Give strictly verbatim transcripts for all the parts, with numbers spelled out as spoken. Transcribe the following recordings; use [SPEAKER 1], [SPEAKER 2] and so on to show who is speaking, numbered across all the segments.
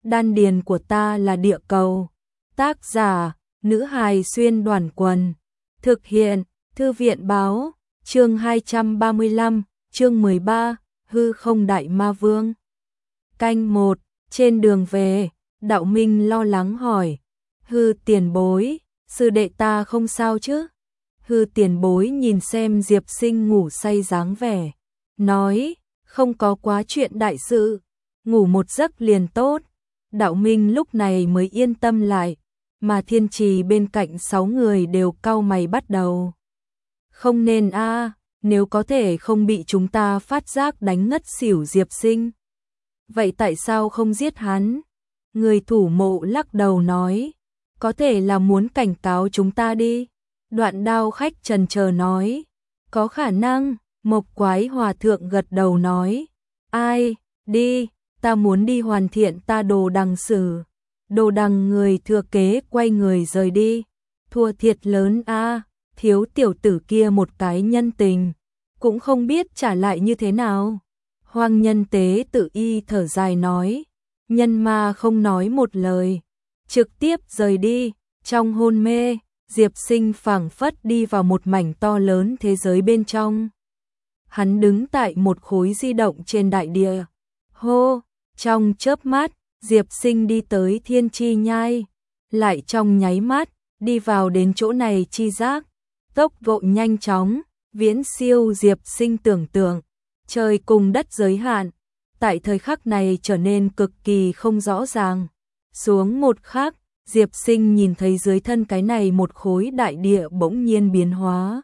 [SPEAKER 1] đan điền của ta là địa cầu. Tác giả, nữ hài xuyên đoàn quần. Thực hiện, thư viện báo, chương hai trăm ba mươi lăm, chương mười ba, hư không đại ma vương. Canh một, trên đường về, Đạo Minh lo lắng hỏi, hư tiền bối, sư đệ ta không sao chứ? Hư tiền bối nhìn xem Diệp Sinh ngủ say dáng vẻ, nói, không có quá chuyện đại sự, ngủ một giấc liền tốt. Đạo Minh lúc này mới yên tâm lại, mà Thiên Trì bên cạnh sáu người đều cau mày bắt đầu. Không nên a, nếu có thể không bị chúng ta phát giác đánh ngất xỉu Diệp Sinh. Vậy tại sao không giết hắn? Người thủ mộ lắc đầu nói, có thể là muốn cảnh cáo chúng ta đi. Đoạn Đao khách trần chờ nói, có khả năng. Mộc Quái Hòa thượng gật đầu nói, ai, đi, ta muốn đi hoàn thiện ta đồ đằng sử. Đồ đằng người thừa kế quay người rời đi, thua thiệt lớn a, thiếu tiểu tử kia một cái nhân tình, cũng không biết trả lại như thế nào. Hoang Nhân Tế Tự Y thở dài nói, nhân ma không nói một lời, trực tiếp rời đi. Trong hôn mê, Diệp Sinh phảng phất đi vào một mảnh to lớn thế giới bên trong. Hắn đứng tại một khối di động trên đại địa. Hô, trong chớp mắt, Diệp Sinh đi tới Thiên Chi Nhai, lại trong nháy mắt, đi vào đến chỗ này chi giác. Tốc độ nhanh chóng, viễn siêu Diệp Sinh tưởng tượng, trời cùng đất giới hạn, tại thời khắc này trở nên cực kỳ không rõ ràng. Xuống một khắc, Diệp Sinh nhìn thấy dưới thân cái này một khối đại địa bỗng nhiên biến hóa.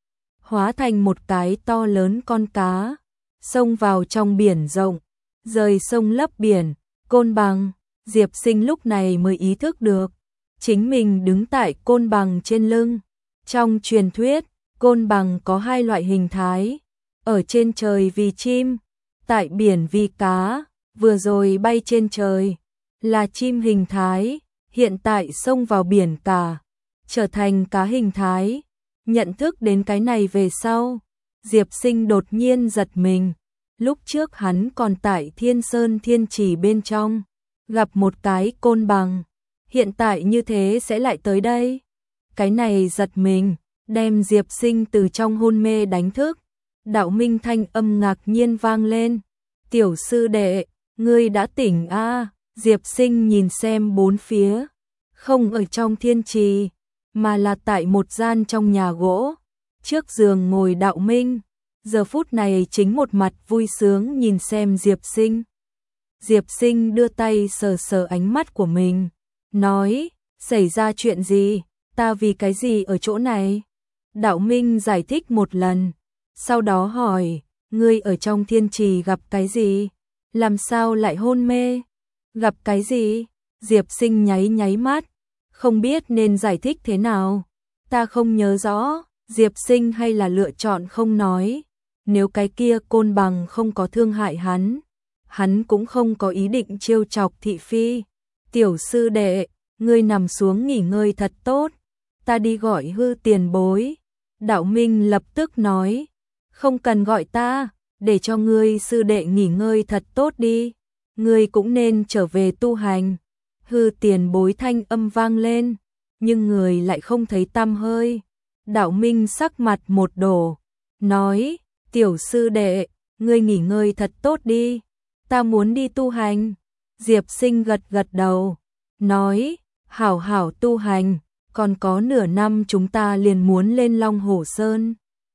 [SPEAKER 1] Hóa thành một cái to lớn con cá, xông vào trong biển rộng, rời sông lấp biển, Côn Bằng. Diệp Sinh lúc này mới ý thức được, chính mình đứng tại Côn Bằng trên lưng. Trong truyền thuyết, Côn Bằng có hai loại hình thái, ở trên trời vì chim, tại biển vì cá, vừa rồi bay trên trời, là chim hình thái, hiện tại xông vào biển cả, trở thành cá hình thái. Nhận thức đến cái này về sau, Diệp Sinh đột nhiên giật mình. Lúc trước hắn còn tại Thiên Sơn Thiên Trì bên trong, gặp một cái Côn Bằng, hiện tại như thế sẽ lại tới đây. Cái này giật mình, đem Diệp Sinh từ trong hôn mê đánh thức. Đạo Minh thanh âm ngạc nhiên vang lên, tiểu sư đệ, ngươi đã tỉnh a? À? Diệp Sinh nhìn xem bốn phía, không ở trong thiên trì, mà là tại một gian trong nhà gỗ, trước giường ngồi Đạo Minh, giờ phút này chính một mặt vui sướng nhìn xem Diệp Sinh. Diệp Sinh đưa tay sờ sờ ánh mắt của mình, nói, xảy ra chuyện gì, ta vì cái gì ở chỗ này? Đạo Minh giải thích một lần, sau đó hỏi, ngươi ở trong thiên trì gặp cái gì? Làm sao lại hôn mê? Gặp cái gì? Diệp Sinh nháy nháy mắt, không biết nên giải thích thế nào. Ta không nhớ rõ, Diệp Sinh hay là lựa chọn không nói. Nếu cái kia Côn Bằng không có thương hại hắn, hắn cũng không có ý định trêu chọc thị phi. Tiểu sư đệ, ngươi nằm xuống nghỉ ngơi thật tốt, ta đi gọi hư tiền bối. Đạo Minh lập tức nói, không cần gọi ta, để cho ngươi sư đệ nghỉ ngơi thật tốt đi, ngươi cũng nên trở về tu hành. Hư tiền bối thanh âm vang lên, nhưng người lại không thấy tăm hơi. Đạo Minh sắc mặt một đổ, nói, tiểu sư đệ, ngươi nghỉ ngơi thật tốt đi, ta muốn đi tu hành. Diệp Sinh gật gật đầu, nói, hảo hảo tu hành, còn có nửa năm chúng ta liền muốn lên Long Hổ Sơn.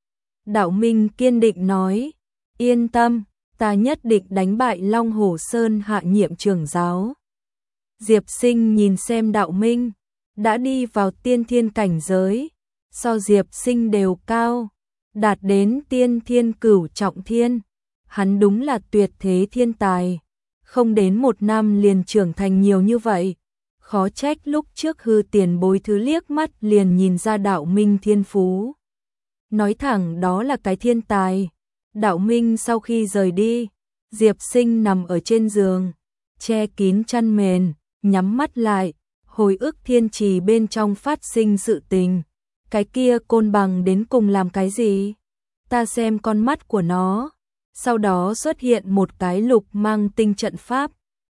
[SPEAKER 1] Đạo Minh kiên định nói, yên tâm, ta nhất định đánh bại Long Hổ Sơn hạ nhiệm trưởng giáo. Diệp Sinh nhìn xem Đạo Minh, đã đi vào tiên thiên cảnh giới, so Diệp Sinh đều cao, đạt đến tiên thiên cửu trọng thiên. Hắn đúng là tuyệt thế thiên tài, không đến một năm liền trưởng thành nhiều như vậy. Khó trách lúc trước hư tiền bối thứ liếc mắt liền nhìn ra Đạo Minh thiên phú. Nói thẳng đó là cái thiên tài. Đạo Minh sau khi rời đi, Diệp Sinh nằm ở trên giường, che kín chăn mền, nhắm mắt lại, hồi ức thiên trì bên trong phát sinh sự tình. Cái kia Côn Bằng đến cùng làm cái gì? Ta xem con mắt của nó. Sau đó xuất hiện một cái lục mang tinh trận pháp,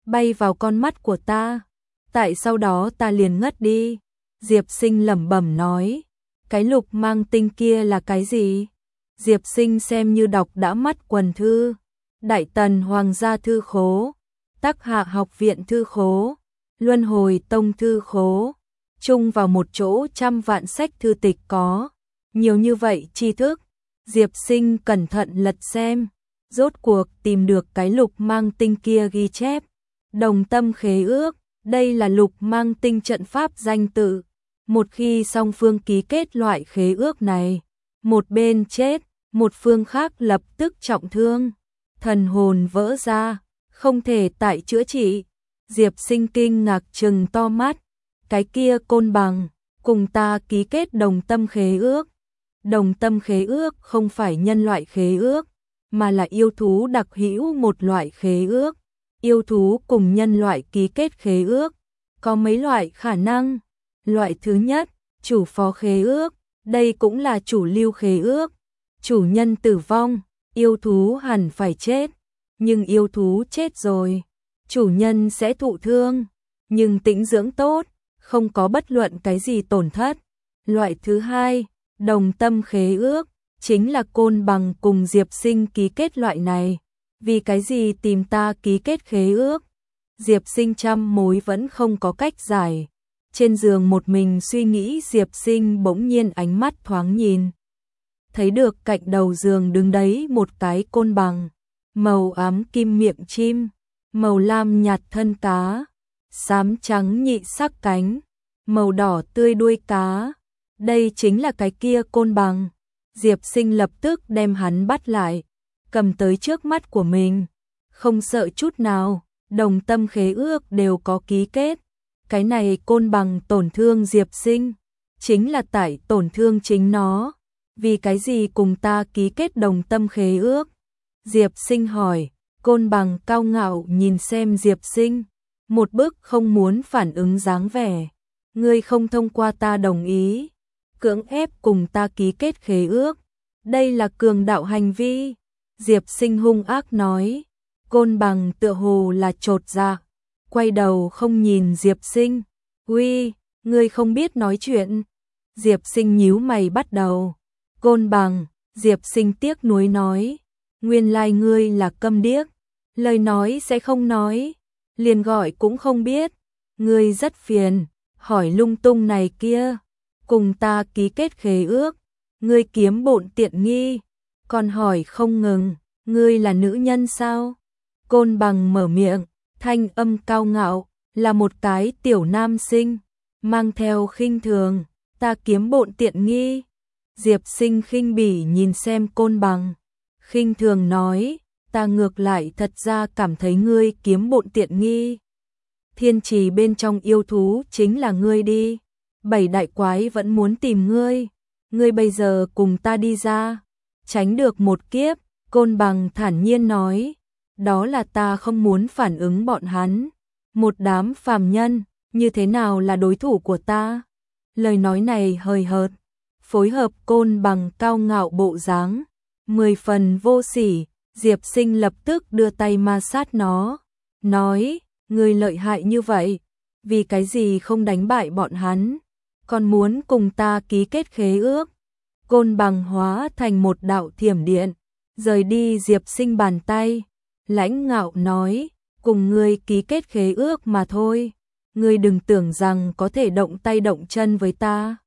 [SPEAKER 1] bay vào con mắt của ta. Tại sau đó ta liền ngất đi. Diệp Sinh lẩm bẩm nói, cái lục mang tinh kia là cái gì? Diệp Sinh xem như đọc đã mắt quần thư, Đại Tần Hoàng gia thư khố, Tắc Hạ học viện thư khố, Luân Hồi tông thư khố, chung vào một chỗ trăm vạn sách thư tịch có nhiều như vậy tri thức. Diệp Sinh cẩn thận lật xem, rốt cuộc tìm được cái lục mang tinh kia ghi chép. Đồng tâm khế ước, đây là lục mang tinh trận pháp danh tự. Một khi song phương ký kết loại khế ước này, một bên chết, một phương khác lập tức trọng thương, thần hồn vỡ ra, không thể tại chữa trị. Diệp Sinh kinh ngạc trừng to mắt, cái kia Côn Bằng, cùng ta ký kết đồng tâm khế ước. Đồng tâm khế ước không phải nhân loại khế ước, mà là yêu thú đặc hữu một loại khế ước. Yêu thú cùng nhân loại ký kết khế ước, có mấy loại khả năng. Loại thứ nhất, chủ phó khế ước, đây cũng là chủ lưu khế ước. Chủ nhân tử vong, yêu thú hẳn phải chết, nhưng yêu thú chết rồi, chủ nhân sẽ thụ thương, nhưng tĩnh dưỡng tốt, không có bất luận cái gì tổn thất. Loại thứ hai, đồng tâm khế ước, chính là Côn Bằng cùng Diệp Sinh ký kết loại này. Vì cái gì tìm ta ký kết khế ước? Diệp Sinh trăm mối vẫn không có cách giải. Trên giường một mình suy nghĩ, Diệp Sinh bỗng nhiên ánh mắt thoáng nhìn. Thấy được cạnh đầu giường đứng đấy một cái côn bằng, màu ám kim miệng chim, màu lam nhạt thân cá, xám trắng nhị sắc cánh, màu đỏ tươi đuôi cá. Đây chính là cái kia côn bằng. Diệp Sinh lập tức đem hắn bắt lại, cầm tới trước mắt của mình, không sợ chút nào, đồng tâm khế ước đều có ký kết. Cái này côn bằng tổn thương Diệp Sinh, chính là tại tổn thương chính nó. Vì cái gì cùng ta ký kết đồng tâm khế ước? Diệp Sinh hỏi. Côn bằng cao ngạo nhìn xem Diệp Sinh, một bức không muốn phản ứng dáng vẻ. Ngươi không thông qua ta đồng ý, cưỡng ép cùng ta ký kết khế ước, đây là cường đạo hành vi. Diệp Sinh hung ác nói. Côn bằng tựa hồ là chột dạ, quay đầu không nhìn Diệp Sinh. Uy, ngươi không biết nói chuyện. Diệp Sinh nhíu mày bắt đầu. Côn bằng, Diệp Sinh tiếc nuối nói, nguyên lai ngươi là câm điếc, lời nói sẽ không nói, liền gọi cũng không biết. Ngươi rất phiền, hỏi lung tung này kia, cùng ta ký kết khế ước, ngươi kiếm bộn tiện nghi, còn hỏi không ngừng, ngươi là nữ nhân sao? Côn bằng mở miệng, thanh âm cao ngạo, là một cái tiểu nam sinh, mang theo khinh thường, ta kiếm bộn tiện nghi. Diệp Sinh khinh bỉ nhìn xem côn bằng, khinh thường nói, ta ngược lại thật ra cảm thấy ngươi kiếm bộn tiện nghi. Thiên trì bên trong yêu thú chính là ngươi đi, bảy đại quái vẫn muốn tìm ngươi, ngươi bây giờ cùng ta đi ra, tránh được một kiếp. Côn bằng thản nhiên nói, đó là ta không muốn phản ứng bọn hắn, một đám phàm nhân, như thế nào là đối thủ của ta? Lời nói này hời hợt, phối hợp côn bằng cao ngạo bộ dáng, mười phần vô sỉ. Diệp Sinh lập tức đưa tay ma sát nó, nói, ngươi lợi hại như vậy, vì cái gì không đánh bại bọn hắn, còn muốn cùng ta ký kết khế ước? Côn bằng hóa thành một đạo thiểm điện, rời đi Diệp Sinh bàn tay, lãnh ngạo nói, cùng ngươi ký kết khế ước mà thôi, ngươi đừng tưởng rằng có thể động tay động chân với ta.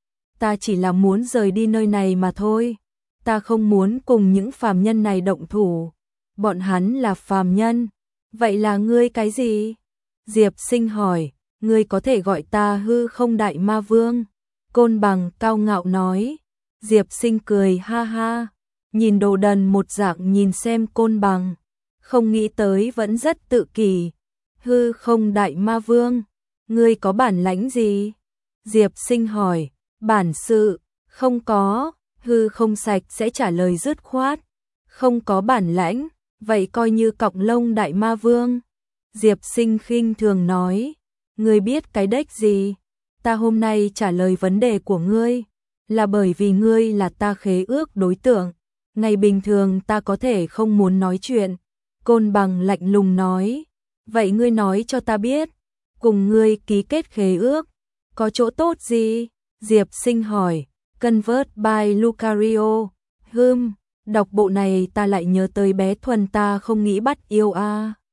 [SPEAKER 1] Ta chỉ là muốn rời đi nơi này mà thôi, ta không muốn cùng những phàm nhân này động thủ, bọn hắn là phàm nhân, vậy là ngươi cái gì? Diệp Sinh hỏi, ngươi có thể gọi ta hư không đại ma vương. Côn bằng cao ngạo nói. Diệp Sinh cười ha ha, nhìn đồ đần một dạng nhìn xem côn bằng, không nghĩ tới vẫn rất tự kỷ. Hư không đại ma vương, ngươi có bản lãnh gì? Diệp Sinh hỏi. Bản sự, không có. Hư không sạch sẽ trả lời dứt khoát, không có bản lãnh, vậy coi như cọng lông đại ma vương. Diệp Sinh khinh thường nói, ngươi biết cái đếch gì? Ta hôm nay trả lời vấn đề của ngươi, là bởi vì ngươi là ta khế ước đối tượng, ngày bình thường ta có thể không muốn nói chuyện. Côn bằng lạnh lùng nói, Vậy ngươi nói cho ta biết, cùng ngươi ký kết khế ước, có chỗ tốt gì? Diệp Sinh hỏi, Convert by Lucario, hừm, đọc bộ này ta lại nhớ tới bé Thuần ta không nghĩ bắt yêu a.